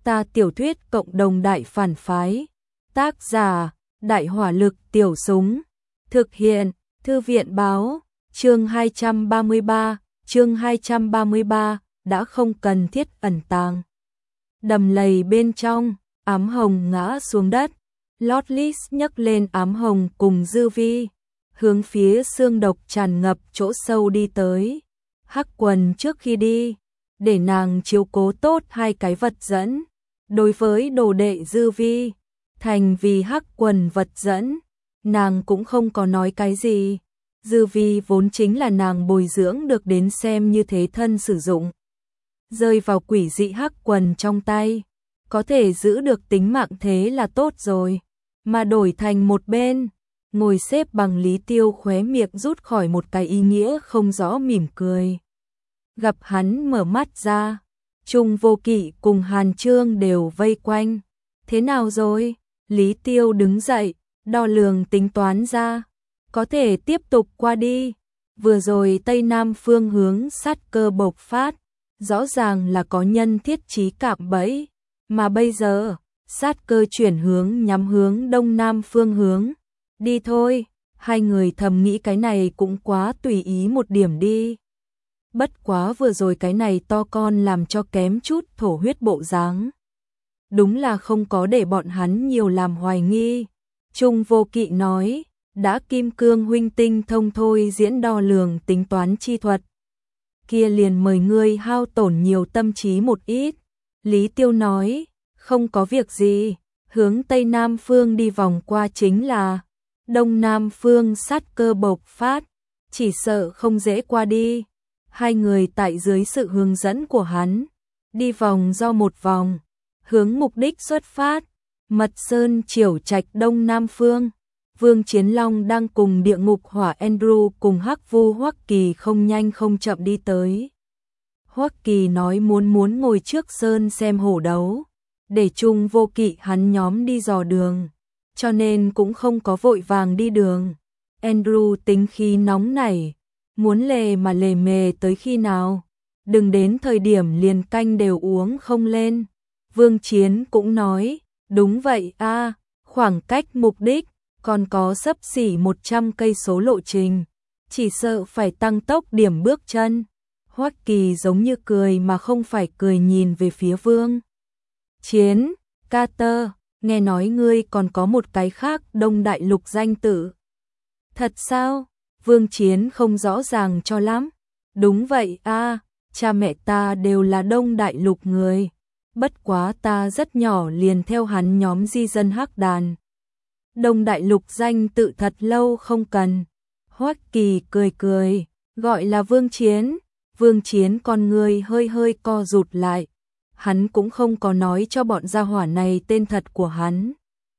Ta tiểu thuyết cộng đồng đại phản phái. Tác giả: Đại hỏa lực tiểu súng. Thực hiện: Thư viện báo. Chương 233, đã không cần thiết ẩn tàng. Đầm lầy bên trong, ám hồng ngã xuống đất. Lord Lis nhấc lên ám hồng cùng Dư Vi, hướng phía xương độc tràn ngập chỗ sâu đi tới. Hắc Quần trước khi đi, để nàng chiếu cố tốt hai cái vật dẫn. Đối với đồ đệ Dư Vi, thành vì Hắc Quần vật dẫn, nàng cũng không có nói cái gì. Dư Vi vốn chính là nàng bồi dưỡng được đến xem như thế thân sử dụng. Rơi vào quỷ dị Hắc Quần trong tay, có thể giữ được tính mạng thế là tốt rồi. Mà đổi thành một bên, ngồi xếp bằng Lý Tiêu khóe miệng rút khỏi một cái ý nghĩa không rõ mỉm cười. Gặp hắn mở mắt ra, Trung Vô Kỵ cùng Hàn Trương đều vây quanh. Thế nào rồi? Lý Tiêu đứng dậy, đo lường tính toán ra. Có thể tiếp tục qua đi. Vừa rồi Tây Nam phương hướng sát cơ bộc phát, rõ ràng là có nhân thiết trí cạm bẫy. Mà bây giờ, sát cơ chuyển hướng nhắm hướng Đông Nam phương hướng. Đi thôi, hai người thầm nghĩ cái này cũng quá tùy ý một điểm đi. Bất quá vừa rồi cái này to con làm cho kém chút thổ huyết bộ dáng. Đúng là không có để bọn hắn nhiều làm hoài nghi. Trung Vô Kỵ nói, đã Kim Cương huynh tinh thông thôi diễn đo lường tính toán chi thuật. Kia liền mời ngươi hao tổn nhiều tâm trí một ít. Lý Tiêu nói, không có việc gì, hướng Tây Nam phương đi vòng qua chính là Đông Nam phương sát cơ bộc phát, chỉ sợ không dễ qua đi. Hai người tại dưới sự hướng dẫn của hắn, đi vòng do một vòng, hướng mục đích xuất phát, Mật Sơn Triểu Trạch Đông Nam phương. Vương Chiến Long đang cùng Địa Ngục Hỏa Andrew cùng Hắc Vu Hoắc Kỳ không nhanh không chậm đi tới. Hoắc Kỳ nói muốn ngồi trước sơn xem hổ đấu, để Trung Vô Kỵ hắn nhóm đi dò đường, cho nên cũng không có vội vàng đi đường. Andrew tính khí nóng nảy, muốn lề mà lề mề tới khi nào, đừng đến thời điểm liền canh đều uống không lên. Vương Chiến cũng nói, đúng vậy a, khoảng cách mục đích còn có xấp xỉ 100 cây số lộ trình, chỉ sợ phải tăng tốc điểm bước chân. Hoắc Kỳ giống như cười mà không phải cười nhìn về phía Vương Chiến, Carter, nghe nói ngươi còn có một cái khác Đông Đại Lục danh tử. Thật sao? Vương Chiến không rõ ràng cho lắm. Đúng vậy a, cha mẹ ta đều là Đông Đại Lục người. Bất quá ta rất nhỏ liền theo hắn nhóm di dân hắc đàn. Đông Đại Lục danh tự thật lâu không cần. Hoắc Kỳ cười, gọi là Vương Chiến. Vương Chiến con người hơi co rụt lại. Hắn cũng không có nói cho bọn gia hỏa này tên thật của hắn,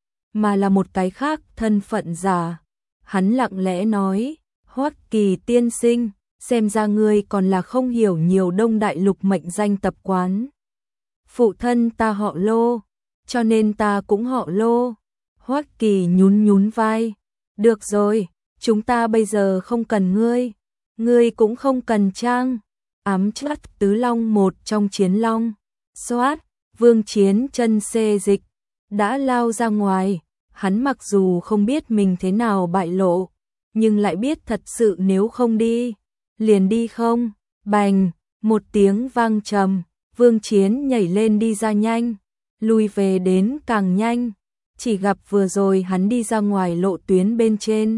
mà là một cái khác thân phận giả. Hắn lặng lẽ nói, Hoắc Kỳ tiên sinh, xem ra ngươi còn là không hiểu nhiều Đông Đại Lục mệnh danh tập quán. Phụ thân ta họ Lô, cho nên ta cũng họ Lô. Hoắc Kỳ nhún vai. Được rồi, chúng ta bây giờ không cần ngươi cũng không cần trang. Ám chất tứ long một trong chiến long. Xoát, Vương Chiến chân xê dịch, đã lao ra ngoài. Hắn mặc dù không biết mình thế nào bại lộ, nhưng lại biết thật sự nếu không đi, liền đi không. Bành, một tiếng vang trầm, Vương Chiến nhảy lên đi ra nhanh, lui về đến càng nhanh. Chỉ gặp vừa rồi hắn đi ra ngoài lộ tuyến bên trên.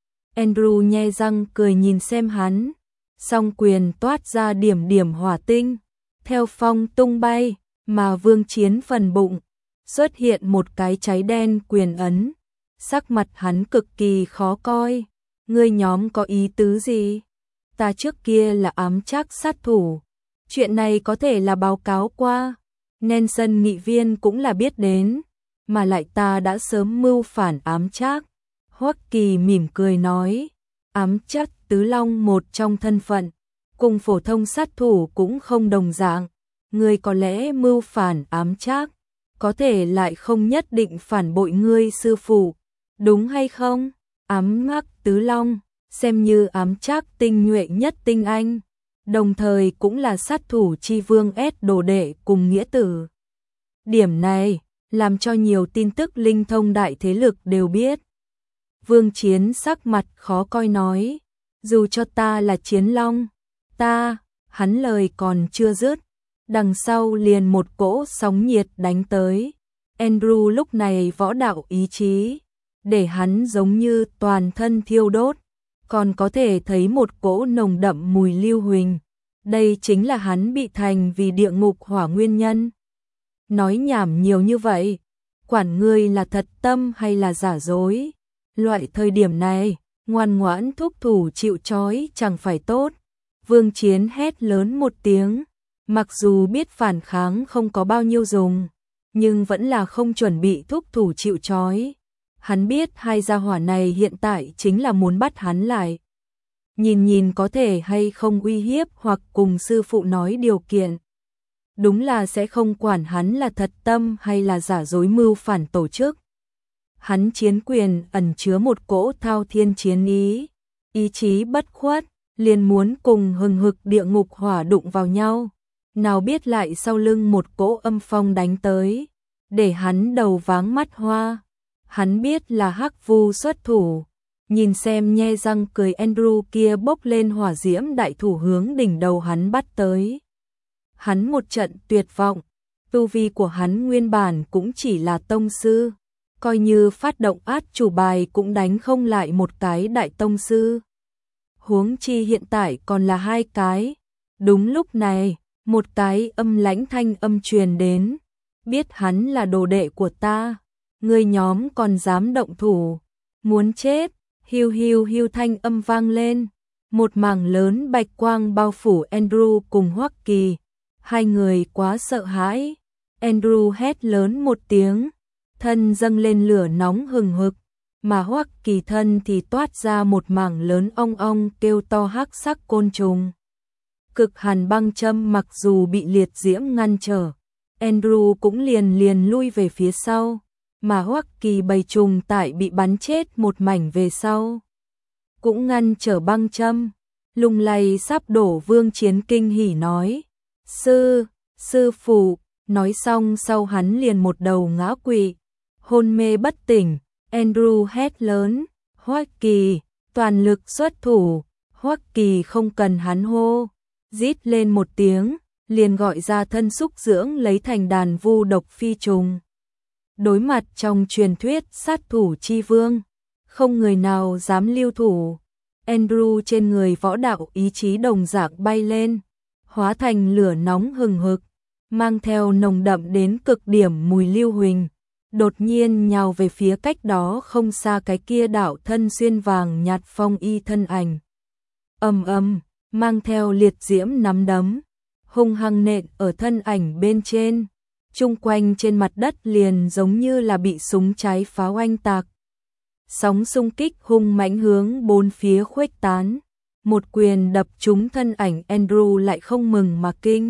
Andrew nhe răng cười nhìn xem hắn, song quyền toát ra điểm hỏa tinh, theo phong tung bay, mà Vương Chiến phần bụng xuất hiện một cái cháy đen quyền ấn. Sắc mặt hắn cực kỳ khó coi. Ngươi nhóm có ý tứ gì? Ta trước kia là ám trác sát thủ, chuyện này có thể là báo cáo qua, Nelson nghị viên cũng là biết đến, mà lại ta đã sớm mưu phản ám trác. Hoắc Kỳ mỉm cười nói, ám trác tứ long một trong thân phận, cùng phổ thông sát thủ cũng không đồng dạng. Ngươi có lẽ mưu phản ám trác, có thể lại không nhất định phản bội ngươi sư phụ, đúng hay không? Ám ngắc tứ long, xem như ám trác tinh nhuệ nhất tinh anh, đồng thời cũng là sát thủ chi vương S đồ đệ cùng nghĩa tử. Điểm này làm cho nhiều tin tức linh thông đại thế lực đều biết. Vương Chiến sắc mặt khó coi nói, dù cho ta là Chiến Long, hắn lời còn chưa dứt, đằng sau liền một cỗ sóng nhiệt đánh tới. Andrew lúc này võ đạo ý chí, để hắn giống như toàn thân thiêu đốt, còn có thể thấy một cỗ nồng đậm mùi lưu huỳnh. Đây chính là hắn bị thành vì địa ngục hỏa nguyên nhân. Nói nhảm nhiều như vậy, quản ngươi là thật tâm hay là giả dối. Loại thời điểm này, ngoan ngoãn thúc thủ chịu trói chẳng phải tốt. Vương Chiến hét lớn một tiếng, mặc dù biết phản kháng không có bao nhiêu dùng, nhưng vẫn là không chuẩn bị thúc thủ chịu trói. Hắn biết hai gia hỏa này hiện tại chính là muốn bắt hắn lại. Nhìn có thể hay không uy hiếp hoặc cùng sư phụ nói điều kiện. Đúng là sẽ không quản hắn là thật tâm hay là giả dối mưu phản tổ chức. Hắn chiến quyền ẩn chứa một cỗ thao thiên chiến ý chí bất khuất, liền muốn cùng hừng hực địa ngục hỏa đụng vào nhau. Nào biết lại sau lưng một cỗ âm phong đánh tới, để hắn đầu váng mắt hoa. Hắn biết là Hắc Vu xuất thủ, nhìn xem nhe răng cười Andrew kia bốc lên hỏa diễm đại thủ hướng đỉnh đầu hắn bắt tới. Hắn một trận tuyệt vọng, tu vi của hắn nguyên bản cũng chỉ là tông sư, coi như phát động át chủ bài cũng đánh không lại một cái đại tông sư. Huống chi hiện tại còn là hai cái. Đúng lúc này, một cái âm lãnh thanh âm truyền đến, biết hắn là đồ đệ của ta, ngươi nhóm còn dám động thủ, muốn chết. Hiu hiu hiu thanh âm vang lên, một mảng lớn bạch quang bao phủ Andrew cùng Hoắc Kỳ. Hai người quá sợ hãi, Andrew hét lớn một tiếng, thân dâng lên lửa nóng hừng hực, mà Hoắc Kỳ thân thì toát ra một mảng lớn ong ong kêu to hắc sắc côn trùng. Cực hàn băng châm mặc dù bị liệt diễm ngăn trở, Andrew cũng liền lui về phía sau, mà Hoắc Kỳ bầy trùng tại bị bắn chết một mảnh về sau, cũng ngăn trở băng châm. Lung lay sắp đổ Vương Chiến kinh hỉ nói, sư phụ, nói xong sau hắn liền một đầu ngã quỵ, hôn mê bất tỉnh. Andrew hét lớn, Hoắc Kỳ, toàn lực xuất thủ. Hoắc Kỳ không cần hắn hô, rít lên một tiếng, liền gọi ra thân xúc dưỡng lấy thành đàn vu độc phi trùng. Đối mặt trong truyền thuyết sát thủ chi vương, không người nào dám lưu thủ. Andrew trên người võ đạo ý chí đồng dạng bay lên, hóa thành lửa nóng hừng hực, mang theo nồng đậm đến cực điểm mùi lưu huỳnh, đột nhiên nhào về phía cách đó không xa cái kia đạo thân xuyên vàng nhạt phong y thân ảnh. Ầm ầm, mang theo liệt diễm nắm đấm, hung hăng nện ở thân ảnh bên trên. Chung quanh trên mặt đất liền giống như là bị súng trái pháo oanh tạc. Sóng xung kích hung mãnh hướng bốn phía khuếch tán. Một quyền đập trúng thân ảnh Andrew lại không mừng mà kinh.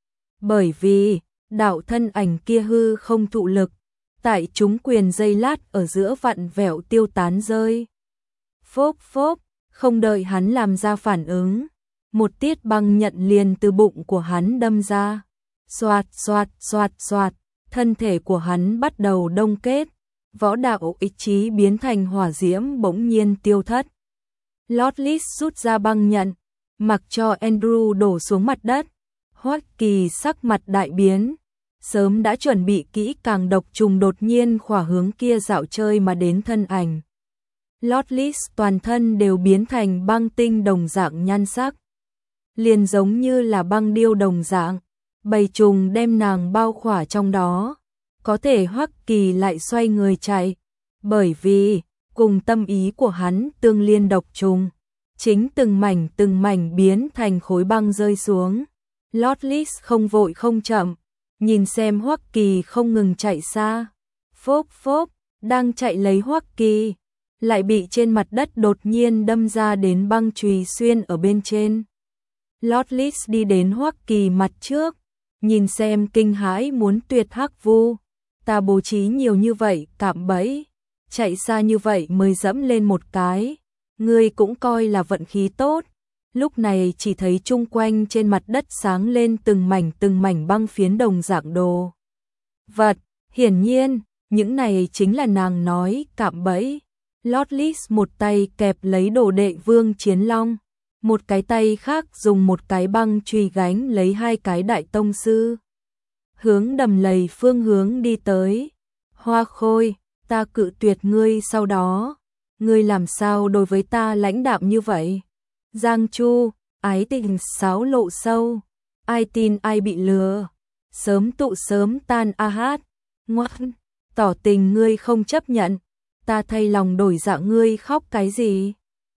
Bởi vì, đạo thân ảnh kia hư không thụ lực, tại trúng quyền giây lát ở giữa vặn vẹo tiêu tán rơi. Phốp phốp, không đợi hắn làm ra phản ứng, một tiết băng nhận liền từ bụng của hắn đâm ra. Xoạt xoạt xoạt xoạt, thân thể của hắn bắt đầu đông kết, võ đạo ý chí biến thành hỏa diễm bỗng nhiên tiêu thất. Lotlis rút ra băng nhận, mặc cho Andrew đổ xuống mặt đất. Hoắc Kỳ sắc mặt đại biến, sớm đã chuẩn bị kỹ càng độc trùng đột nhiên khỏa hướng kia dạo chơi mà đến thân ảnh. Lotlis toàn thân đều biến thành băng tinh đồng dạng nhan sắc, liền giống như là băng điêu đồng dạng. Bầy trùng đem nàng bao khỏa trong đó, có thể Hoắc Kỳ lại xoay người chạy, bởi vì cùng tâm ý của hắn tương liên độc trùng, chính từng mảnh biến thành khối băng rơi xuống. Lotlis không vội không chậm, nhìn xem Hoắc Kỳ không ngừng chạy xa. Phốp phốp, đang chạy lấy Hoắc Kỳ, lại bị trên mặt đất đột nhiên đâm ra đến băng chùy xuyên ở bên trên. Lotlis đi đến Hoắc Kỳ mặt trước, nhìn xem kinh hãi muốn tuyệt. Hắc Vu, ta bố trí nhiều như vậy cạm bẫy, chạy xa như vậy mới dẫm lên một cái, ngươi cũng coi là vận khí tốt. Lúc này chỉ thấy chung quanh trên mặt đất sáng lên từng mảnh băng phiến đồng dạng đồ vật. Hiển nhiên, những này chính là nàng nói cạm bẫy. Lotlis một tay kẹp lấy đồ đệ Vương Chiến Long, một cái tay khác dùng một cái băng chùy gánh lấy hai cái đại tông sư. Hướng Đầm Lầy phương hướng đi tới. Hoa Khôi, ta cự tuyệt ngươi sau đó. Ngươi làm sao đối với ta lãnh đạm như vậy? Giang Chu, ái tình sáo lộ sâu. Ai tin ai bị lừa. Sớm tụ sớm tan a hát. Ngoan, tỏ tình ngươi không chấp nhận. Ta thay lòng đổi dạ ngươi khóc cái gì?